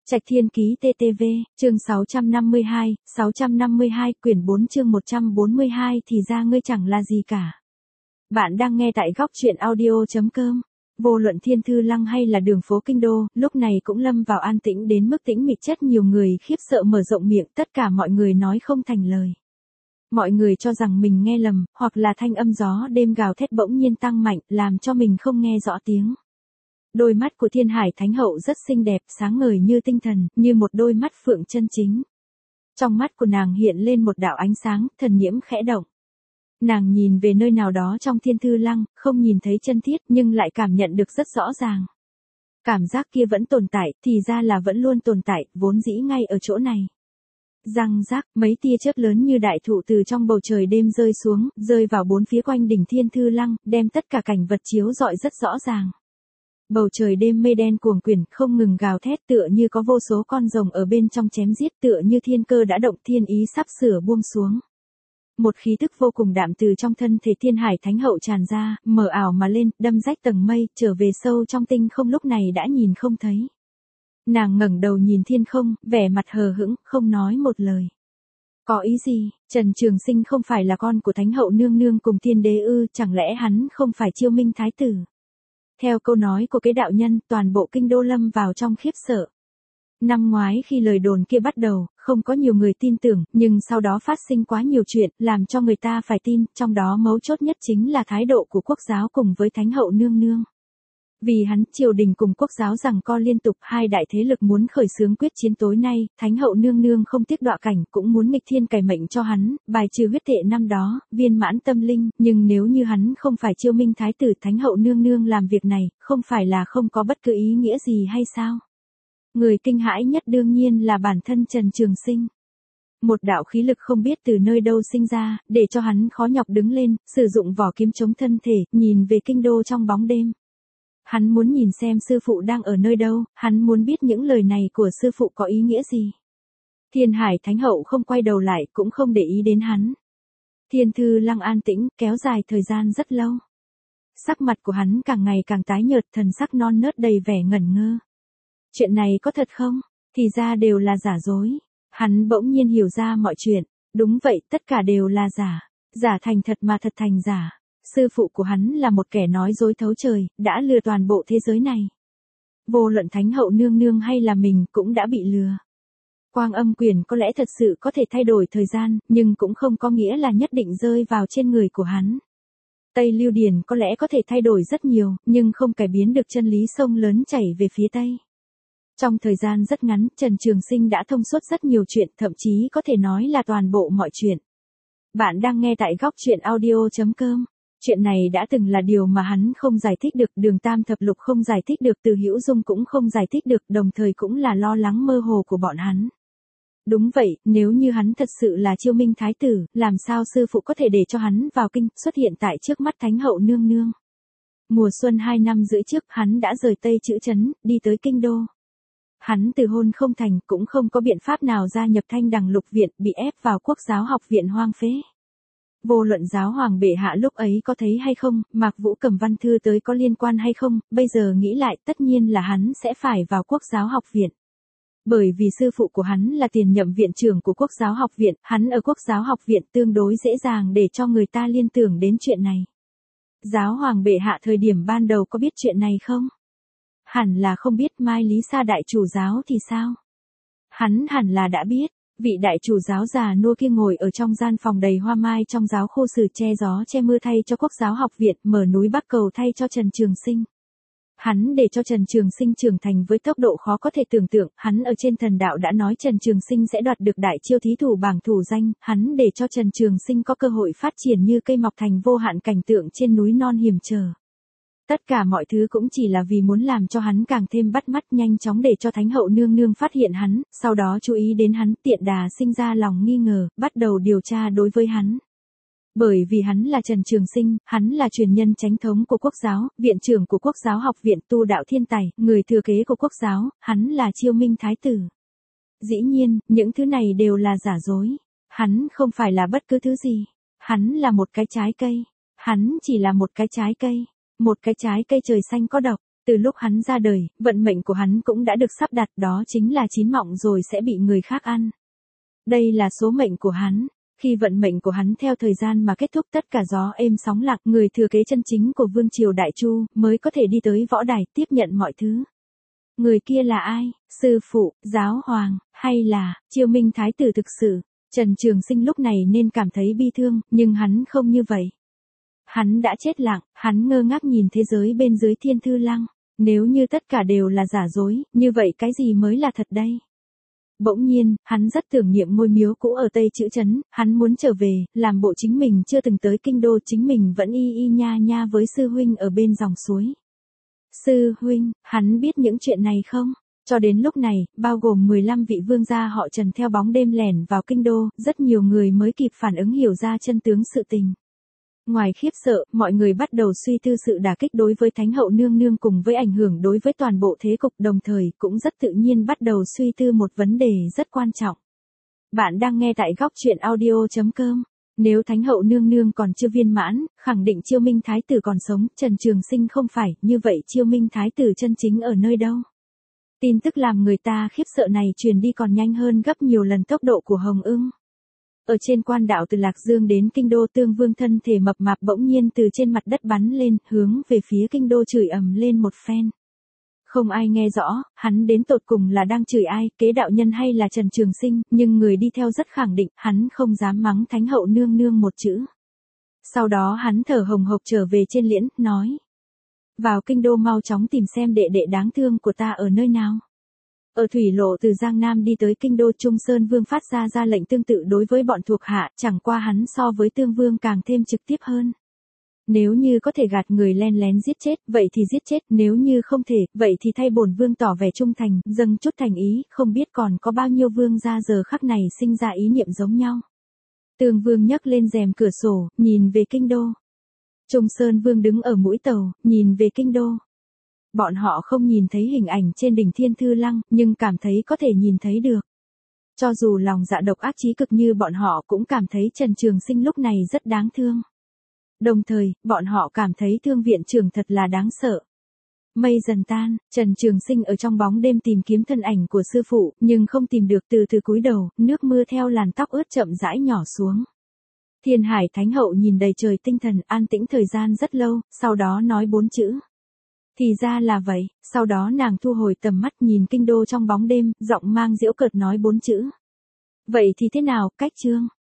Trạch Thiên Ký TTV, chương 652, quyển 4 chương 142 thì ra ngươi chẳng là gì cả. Bạn đang nghe tại góc truyện audio.com. Vô luận Thiên Thư Lăng hay là đường phố Kinh Đô, lúc này cũng lâm vào an tĩnh đến mức tĩnh mịch chất, nhiều người khiếp sợ mở rộng miệng, tất cả mọi người nói không thành lời. Mọi người cho rằng mình nghe lầm, hoặc là thanh âm gió đêm gào thét bỗng nhiên tăng mạnh, làm cho mình không nghe rõ tiếng. Đôi mắt của Thiên Hải Thánh Hậu rất xinh đẹp, sáng ngời như tinh thần, như một đôi mắt phượng chân chính. Trong mắt của nàng hiện lên một đạo ánh sáng, thần nhiễm khẽ động. Nàng nhìn về nơi nào đó trong Thiên Thư Lăng, không nhìn thấy chân thiết nhưng lại cảm nhận được rất rõ ràng. Cảm giác kia vẫn tồn tại, thì ra là vẫn luôn tồn tại, vốn dĩ ngay ở chỗ này. Răng rác, mấy tia chớp lớn như đại thụ từ trong bầu trời đêm rơi xuống, rơi vào bốn phía quanh đỉnh Thiên Thư Lăng, đem tất cả cảnh vật chiếu rọi rất rõ ràng. Bầu trời đêm mây đen cuồng quyển, không ngừng gào thét, tựa như có vô số con rồng ở bên trong chém giết, tựa như thiên cơ đã động, thiên ý sắp sửa buông xuống. Một khí tức vô cùng đạm từ trong thân thể Thiên Hải Thánh Hậu tràn ra, mờ ảo mà lên, đâm rách tầng mây, trở về sâu trong tinh không, lúc này đã nhìn không thấy. Nàng ngẩng đầu nhìn thiên không, vẻ mặt hờ hững, không nói một lời. Có ý gì? Trần Trường Sinh không phải là con của Thánh Hậu nương nương cùng Thiên Đế ư? Chẳng lẽ hắn không phải Chiêu Minh Thái tử? Theo câu nói của cái đạo nhân, toàn bộ kinh đô lâm vào trong khiếp sợ. Năm ngoái khi lời đồn kia bắt đầu, không có nhiều người tin tưởng, nhưng sau đó phát sinh quá nhiều chuyện, làm cho người ta phải tin, trong đó mấu chốt nhất chính là thái độ của quốc giáo cùng với Thánh Hậu nương nương. Vì hắn, triều đình cùng quốc giáo giằng co liên tục, hai đại thế lực muốn khởi xướng quyết chiến tối nay, Thánh Hậu nương nương không tiếc đọa cảnh, cũng muốn nghịch thiên cải mệnh cho hắn, bài trừ huyết tệ năm đó, viên mãn tâm linh, nhưng nếu như hắn không phải Chiêu Minh Thái tử, Thánh Hậu nương nương làm việc này, không phải là không có bất cứ ý nghĩa gì hay sao? Người kinh hãi nhất đương nhiên là bản thân Trần Trường Sinh. Một đạo khí lực không biết từ nơi đâu sinh ra, để cho hắn khó nhọc đứng lên, sử dụng vỏ kiếm chống thân thể, nhìn về kinh đô trong bóng đêm. Hắn muốn nhìn xem sư phụ đang ở nơi đâu, hắn muốn biết những lời này của sư phụ có ý nghĩa gì. Thiên Hải Thánh Hậu không quay đầu lại, cũng không để ý đến hắn. Thiên Thư Lăng an tĩnh, kéo dài thời gian rất lâu. Sắc mặt của hắn càng ngày càng tái nhợt, thần sắc non nớt đầy vẻ ngẩn ngơ. Chuyện này có thật không? Thì ra đều là giả dối. Hắn bỗng nhiên hiểu ra mọi chuyện. Đúng vậy, tất cả đều là giả. Giả thành thật mà thật thành giả. Sư phụ của hắn là một kẻ nói dối thấu trời, đã lừa toàn bộ thế giới này. Vô luận Thánh Hậu nương nương hay là mình cũng đã bị lừa. Quang Âm Quyền có lẽ thật sự có thể thay đổi thời gian, nhưng cũng không có nghĩa là nhất định rơi vào trên người của hắn. Tây Lưu Điền có lẽ có thể thay đổi rất nhiều, nhưng không cải biến được chân lý sông lớn chảy về phía Tây. Trong thời gian rất ngắn, Trần Trường Sinh đã thông suốt rất nhiều chuyện, thậm chí có thể nói là toàn bộ mọi chuyện. Bạn đang nghe tại góc truyện audio.com. Chuyện này đã từng là điều mà hắn không giải thích được, Đường Tam Thập Lục không giải thích được, Từ Hữu Dung cũng không giải thích được, đồng thời cũng là lo lắng mơ hồ của bọn hắn. Đúng vậy, nếu như hắn thật sự là Chiêu Minh Thái tử, làm sao sư phụ có thể để cho hắn vào kinh, xuất hiện tại trước mắt Thánh Hậu nương nương. Mùa xuân 2 năm rưỡi trước, hắn đã rời Tây Chữ Trấn, đi tới kinh đô. Hắn từ hôn không thành, cũng không có biện pháp nào gia nhập Thanh Đằng Lục Viện, bị ép vào Quốc giáo học viện hoang phế. Vô luận giáo hoàng bệ hạ lúc ấy có thấy hay không, Mạc Vũ cầm văn thư tới có liên quan hay không, bây giờ nghĩ lại tất nhiên là hắn sẽ phải vào Quốc giáo học viện. Bởi vì sư phụ của hắn là tiền nhậm viện trưởng của Quốc giáo học viện, hắn ở Quốc giáo học viện tương đối dễ dàng để cho người ta liên tưởng đến chuyện này. Giáo hoàng bệ hạ thời điểm ban đầu có biết chuyện này không? Hẳn là không biết. Mai Lý Sa đại chủ giáo thì sao? Hắn hẳn là đã biết. Vị đại chủ giáo già nua kia ngồi ở trong gian phòng đầy hoa mai trong giáo khô sử, che gió che mưa thay cho Quốc giáo học viện, mở núi Bắc cầu thay cho Trần Trường Sinh. Hắn để cho Trần Trường Sinh trưởng thành với tốc độ khó có thể tưởng tượng, hắn ở trên thần đạo đã nói Trần Trường Sinh sẽ đoạt được đại chiêu thí thủ bảng thủ danh, hắn để cho Trần Trường Sinh có cơ hội phát triển như cây mọc thành vô hạn cảnh tượng trên núi non hiểm trở. Tất cả mọi thứ cũng chỉ là vì muốn làm cho hắn càng thêm bắt mắt, nhanh chóng để cho Thánh Hậu nương nương phát hiện hắn, sau đó chú ý đến hắn, tiện đà sinh ra lòng nghi ngờ, bắt đầu điều tra đối với hắn. Bởi vì hắn là Trần Trường Sinh, hắn là truyền nhân chánh thống của quốc giáo, viện trưởng của Quốc giáo học viện, tu đạo thiên tài, người thừa kế của quốc giáo, hắn là Chiêu Minh Thái tử. Dĩ nhiên, những thứ này đều là giả dối. Hắn không phải là bất cứ thứ gì. Hắn là một cái trái cây. Hắn chỉ là một cái trái cây. Một cái trái cây trời xanh có độc. Từ lúc hắn ra đời, vận mệnh của hắn cũng đã được sắp đặt, đó chính là chín mọng rồi sẽ bị người khác ăn. Đây là số mệnh của hắn. Khi vận mệnh của hắn theo thời gian mà kết thúc, tất cả gió êm sóng lặng, người thừa kế chân chính của vương triều Đại Chu mới có thể đi tới võ đài tiếp nhận mọi thứ. Người kia là ai? Sư phụ, giáo hoàng, hay là Chiêu Minh thái tử thực sự? Trần Trường Sinh lúc này nên cảm thấy bi thương, nhưng hắn không như vậy. Hắn đã chết lặng, hắn ngơ ngác nhìn thế giới bên dưới Thiên Thư Lăng. Nếu như tất cả đều là giả dối, như vậy cái gì mới là thật đây? Bỗng nhiên, hắn rất tưởng niệm ngôi miếu cũ ở Tây Chữ Trấn, hắn muốn trở về, làm bộ chính mình chưa từng tới kinh đô, chính mình vẫn y y nha nha với sư huynh ở bên dòng suối. Sư huynh, hắn biết những chuyện này không? Cho đến lúc này, bao gồm 15 vị vương gia họ Trần theo bóng đêm lẻn vào kinh đô, rất nhiều người mới kịp phản ứng hiểu ra chân tướng sự tình. Ngoài khiếp sợ, mọi người bắt đầu suy tư sự đả kích đối với Thánh hậu nương nương cùng với ảnh hưởng đối với toàn bộ thế cục, đồng thời cũng rất tự nhiên bắt đầu suy tư một vấn đề rất quan trọng. Bạn đang nghe tại góc truyện audio.com. Nếu Thánh hậu nương nương còn chưa viên mãn, khẳng định Chiêu Minh thái tử còn sống, Trần Trường Sinh không phải, như vậy Chiêu Minh thái tử chân chính ở nơi đâu? Tin tức làm người ta khiếp sợ này truyền đi còn nhanh hơn gấp nhiều lần tốc độ của Hồng Ưng. Ở trên quan đạo từ Lạc Dương đến kinh đô, Tương Vương thân thể mập mạp bỗng nhiên từ trên mặt đất bắn lên, hướng về phía kinh đô chửi ầm lên một phen. Không ai nghe rõ, hắn đến tột cùng là đang chửi ai, Kế đạo nhân hay là Trần Trường Sinh, nhưng người đi theo rất khẳng định, hắn không dám mắng Thánh hậu nương nương một chữ. Sau đó hắn thở hồng hộc trở về trên liễn, nói: vào kinh đô mau chóng tìm xem đệ đệ đáng thương của ta ở nơi nào. Ở thủy lộ từ Giang Nam đi tới kinh đô, Trung Sơn Vương phát ra lệnh tương tự đối với bọn thuộc hạ, chẳng qua hắn so với Tương Vương càng thêm trực tiếp hơn. Nếu như có thể gạt người len lén giết chết, vậy thì giết chết, nếu như không thể, vậy thì thay bổn vương tỏ vẻ trung thành, dâng chút thành ý, không biết còn có bao nhiêu vương gia giờ khắc này sinh ra ý niệm giống nhau. Tương Vương nhấc lên rèm cửa sổ, nhìn về kinh đô. Trung Sơn Vương đứng ở mũi tàu, nhìn về kinh đô. Bọn họ không nhìn thấy hình ảnh trên đỉnh Thiên Thư Lăng, nhưng cảm thấy có thể nhìn thấy được. Cho dù lòng dạ độc ác chí cực như bọn họ cũng cảm thấy Trần Trường Sinh lúc này rất đáng thương. Đồng thời, bọn họ cảm thấy Thương viện trưởng thật là đáng sợ. Mây dần tan, Trần Trường Sinh ở trong bóng đêm tìm kiếm thân ảnh của sư phụ, nhưng không tìm được, từ cúi đầu, nước mưa theo làn tóc ướt chậm rãi nhỏ xuống. Thiên Hải Thánh hậu nhìn đầy trời tinh thần, an tĩnh thời gian rất lâu, sau đó nói 4 chữ. Thì ra là vậy, sau đó nàng thu hồi tầm mắt nhìn kinh đô trong bóng đêm, giọng mang giễu cợt nói 4 chữ. Vậy thì thế nào, cách chương?